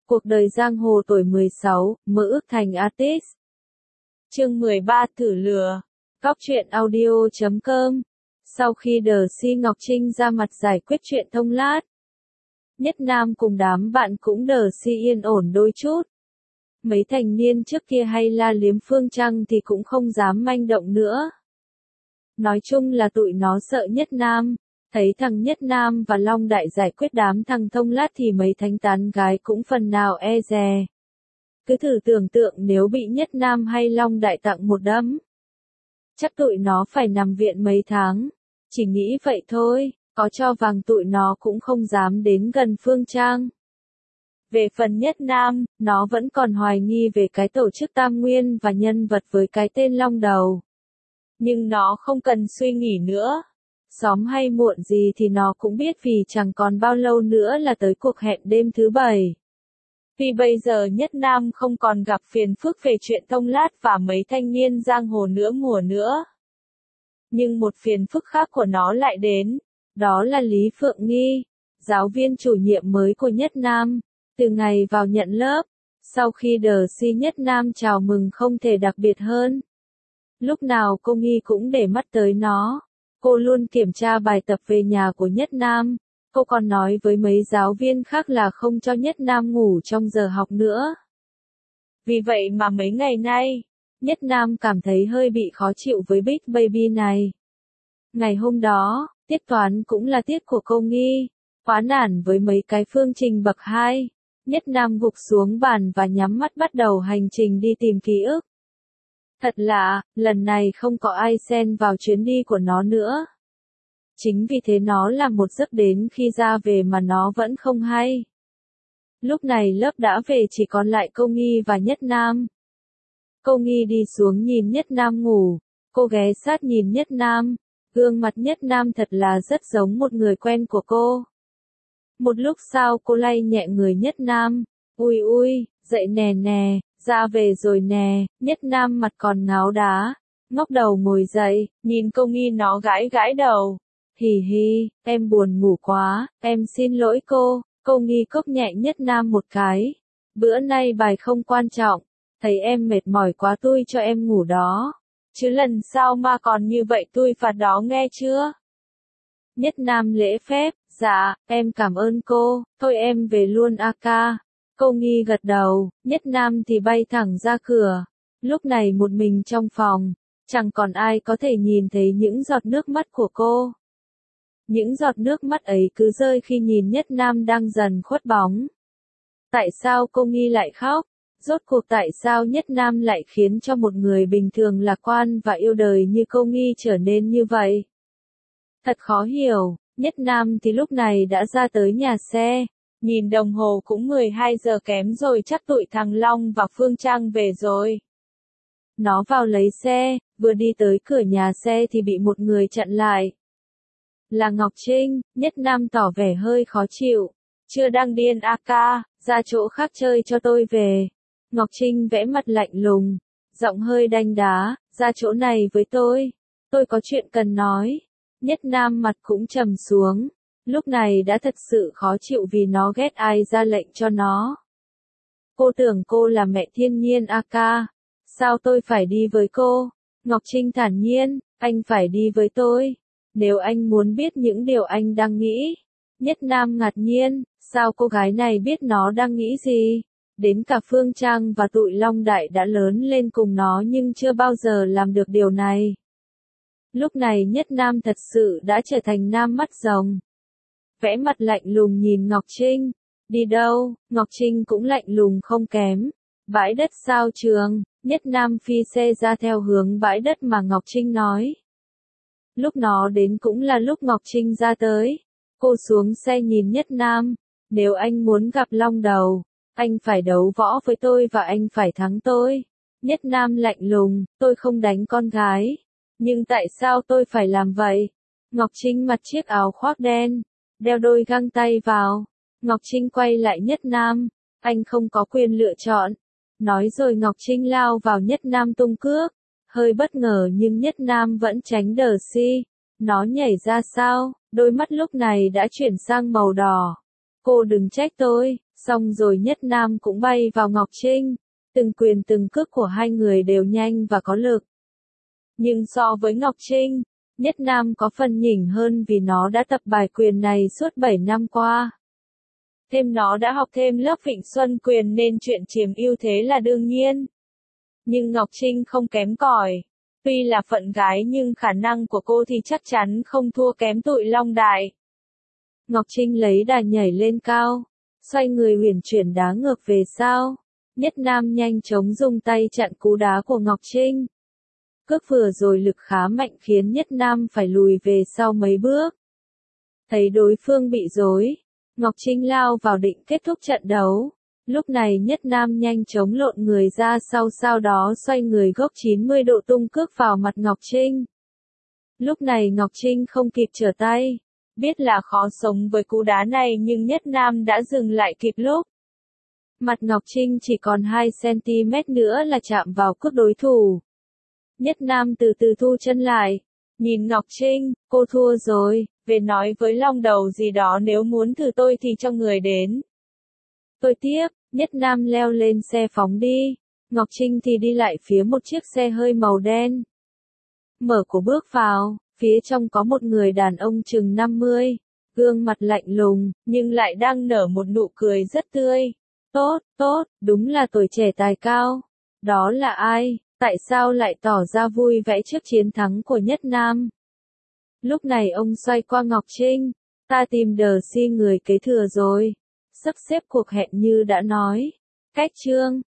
Cuộc đời giang hồ tuổi 16, mơ ước thành artist. Chương 13 thử lừa. Góc truyện audio.com. Sau khi The Ngọc Trinh ra mặt giải quyết chuyện thông lát, Nhất Nam cùng đám bạn cũng The yên ổn đôi chút. Mấy thành niên trước kia hay la liếm Phương Trăng thì cũng không dám manh động nữa. Nói chung là tụi nó sợ Nhất Nam. Thấy thằng Nhất Nam và Long Đại giải quyết đám thằng thông lát thì mấy thánh tán gái cũng phần nào e dè. Cứ thử tưởng tượng nếu bị Nhất Nam hay Long Đại tặng một đấm, chắc tụi nó phải nằm viện mấy tháng. Chỉ nghĩ vậy thôi, có cho vàng tụi nó cũng không dám đến gần Phương Trang. Về phần Nhất Nam, nó vẫn còn hoài nghi về cái tổ chức Tam Nguyên và nhân vật với cái tên Long Đầu. Nhưng nó không cần suy nghĩ nữa. Sớm hay muộn gì thì nó cũng biết vì chẳng còn bao lâu nữa là tới cuộc hẹn đêm thứ 7. Vì bây giờ Nhất Nam không còn gặp phiền phức về chuyện thông lát và mấy thanh niên giang hồ mùa nữa. Nhưng một phiền phức khác của nó lại đến, đó là Lý Phượng Nghi, giáo viên chủ nhiệm mới của Nhất Nam. Từ ngày vào nhận lớp, sau khi The Nhất Nam chào mừng không thể đặc biệt hơn. Lúc nào cô Nghi cũng để mắt tới nó. Cô luôn kiểm tra bài tập về nhà của Nhất Nam. Cô còn nói với mấy giáo viên khác là không cho Nhất Nam ngủ trong giờ học nữa. Vì vậy mà mấy ngày nay, Nhất Nam cảm thấy hơi bị khó chịu với Big Baby này. Ngày hôm đó, tiết toán cũng là tiết của cô Nghi. Quá nản với mấy cái phương trình bậc 2, Nhất Nam gục xuống bàn và nhắm mắt bắt đầu hành trình đi tìm ký ức. Thật lạ, lần này không có ai xen vào chuyến đi của nó nữa. Chính vì thế nó làm một giấc đến khi ra về mà nó vẫn không hay. Lúc này lớp đã về chỉ còn lại cô Nghi và Nhất Nam. Cô Nghi đi xuống nhìn Nhất Nam ngủ. Cô ghé sát nhìn Nhất Nam. Gương mặt Nhất Nam thật là rất giống một người quen của cô. Một lúc sau cô lay nhẹ người Nhất Nam. Ui ui, dậy nè nè. Ra về rồi nè. Nhất Nam mặt còn ngáo đá, ngóc đầu ngồi dậy, nhìn cô Nghi nó gãi gãi đầu. Hì hì, em buồn ngủ quá, em xin lỗi cô. Cô Nghi cốc nhẹ Nhất Nam một cái. Bữa nay bài không quan trọng, thấy em mệt mỏi quá tui cho em ngủ đó. Chứ lần sau mà còn như vậy tui phạt đó nghe chưa? Nhất Nam lễ phép, dạ, em cảm ơn cô, thôi em về luôn a ca. Cô Nghi gật đầu, Nhất Nam thì bay thẳng ra cửa. Lúc này một mình trong phòng, chẳng còn ai có thể nhìn thấy những giọt nước mắt của cô. Những giọt nước mắt ấy cứ rơi khi nhìn Nhất Nam đang dần khuất bóng. Tại sao cô Nghi lại khóc? Rốt cuộc tại sao Nhất Nam lại khiến cho một người bình thường lạc quan và yêu đời như cô Nghi trở nên như vậy? Thật khó hiểu. Nhất Nam thì lúc này đã ra tới nhà xe. Nhìn đồng hồ cũng 12 giờ kém rồi, chắc tụi thằng Long và Phương Trang về rồi. Nó vào lấy xe, vừa đi tới cửa nhà xe thì bị một người chặn lại. Là Ngọc Trinh. Nhất Nam tỏ vẻ hơi khó chịu. Chưa đang điên a ca, ra chỗ khác chơi cho tôi về. Ngọc Trinh vẽ mặt lạnh lùng, giọng hơi đanh đá, ra chỗ này với tôi có chuyện cần nói. Nhất Nam mặt cũng trầm xuống. Lúc này đã thật sự khó chịu vì nó ghét ai ra lệnh cho nó. Cô tưởng cô là mẹ thiên nhiên a ca. Sao tôi phải đi với cô? Ngọc Trinh thản nhiên, anh phải đi với tôi. Nếu anh muốn biết những điều anh đang nghĩ. Nhất Nam ngạc nhiên, sao cô gái này biết nó đang nghĩ gì? Đến cả Phương Trang và tụi Long Đại đã lớn lên cùng nó nhưng chưa bao giờ làm được điều này. Lúc này Nhất Nam thật sự đã trở thành nam mắt rồng. Vẽ mặt lạnh lùng nhìn Ngọc Trinh. Đi đâu? Ngọc Trinh cũng lạnh lùng không kém. Bãi đất sao trường. Nhất Nam phi xe ra theo hướng bãi đất mà Ngọc Trinh nói. Lúc nó đến cũng là lúc Ngọc Trinh ra tới. Cô xuống xe nhìn Nhất Nam. Nếu anh muốn gặp Long Đầu, anh phải đấu võ với tôi và anh phải thắng tôi. Nhất Nam lạnh lùng, tôi không đánh con gái. Nhưng tại sao tôi phải làm vậy? Ngọc Trinh mặc chiếc áo khoác đen, đeo đôi găng tay vào. Ngọc Trinh quay lại Nhất Nam. Anh không có quyền lựa chọn. Nói rồi Ngọc Trinh lao vào Nhất Nam tung cước. Hơi bất ngờ nhưng Nhất Nam vẫn tránh The. Nó nhảy ra sao? Đôi mắt lúc này đã chuyển sang màu đỏ. Cô đừng trách tôi, Xong rồi Nhất Nam cũng bay vào Ngọc Trinh. Từng quyền từng cước của hai người đều nhanh và có lực. Nhưng so với Ngọc Trinh, Nhất Nam có phần nhỉnh hơn vì nó đã tập bài quyền này suốt 7 năm qua. Thêm nó đã học thêm lớp Vịnh Xuân quyền nên chuyện chiếm ưu thế là đương nhiên. Nhưng Ngọc Trinh không kém cỏi. Tuy là phận gái nhưng khả năng của cô thì chắc chắn không thua kém tụi Long Đại. Ngọc Trinh lấy đà nhảy lên cao, xoay người huyền chuyển đá ngược về sau. Nhất Nam nhanh chóng dùng tay chặn cú đá của Ngọc Trinh. Cước vừa rồi lực khá mạnh khiến Nhất Nam phải lùi về sau mấy bước. Thấy đối phương bị rối, Ngọc Trinh lao vào định kết thúc trận đấu. Lúc này Nhất Nam nhanh chóng lộn người ra sau đó xoay người góc 90 độ tung cước vào mặt Ngọc Trinh. Lúc này Ngọc Trinh không kịp trở tay. Biết là khó sống với cú đá này nhưng Nhất Nam đã dừng lại kịp lúc. Mặt Ngọc Trinh chỉ còn 2 cm nữa là chạm vào cước đối thủ. Nhất Nam từ từ thu chân lại. Nhìn Ngọc Trinh, cô thua rồi, về nói với Long Đầu gì đó nếu muốn thử tôi thì cho người đến. Tôi tiếp, Nhất Nam leo lên xe phóng đi. Ngọc Trinh thì đi lại phía một chiếc xe hơi màu đen. Mở cửa bước vào, phía trong có một người đàn ông chừng 50. Gương mặt lạnh lùng, nhưng lại đang nở một nụ cười rất tươi. Tốt, đúng là tuổi trẻ tài cao. Đó là ai? Tại sao lại tỏ ra vui vẻ trước chiến thắng của Nhất Nam? Lúc này ông xoay qua Ngọc Trinh. Ta tìm Đờ Si người kế thừa rồi. Sắp xếp cuộc hẹn như đã nói. Cách chương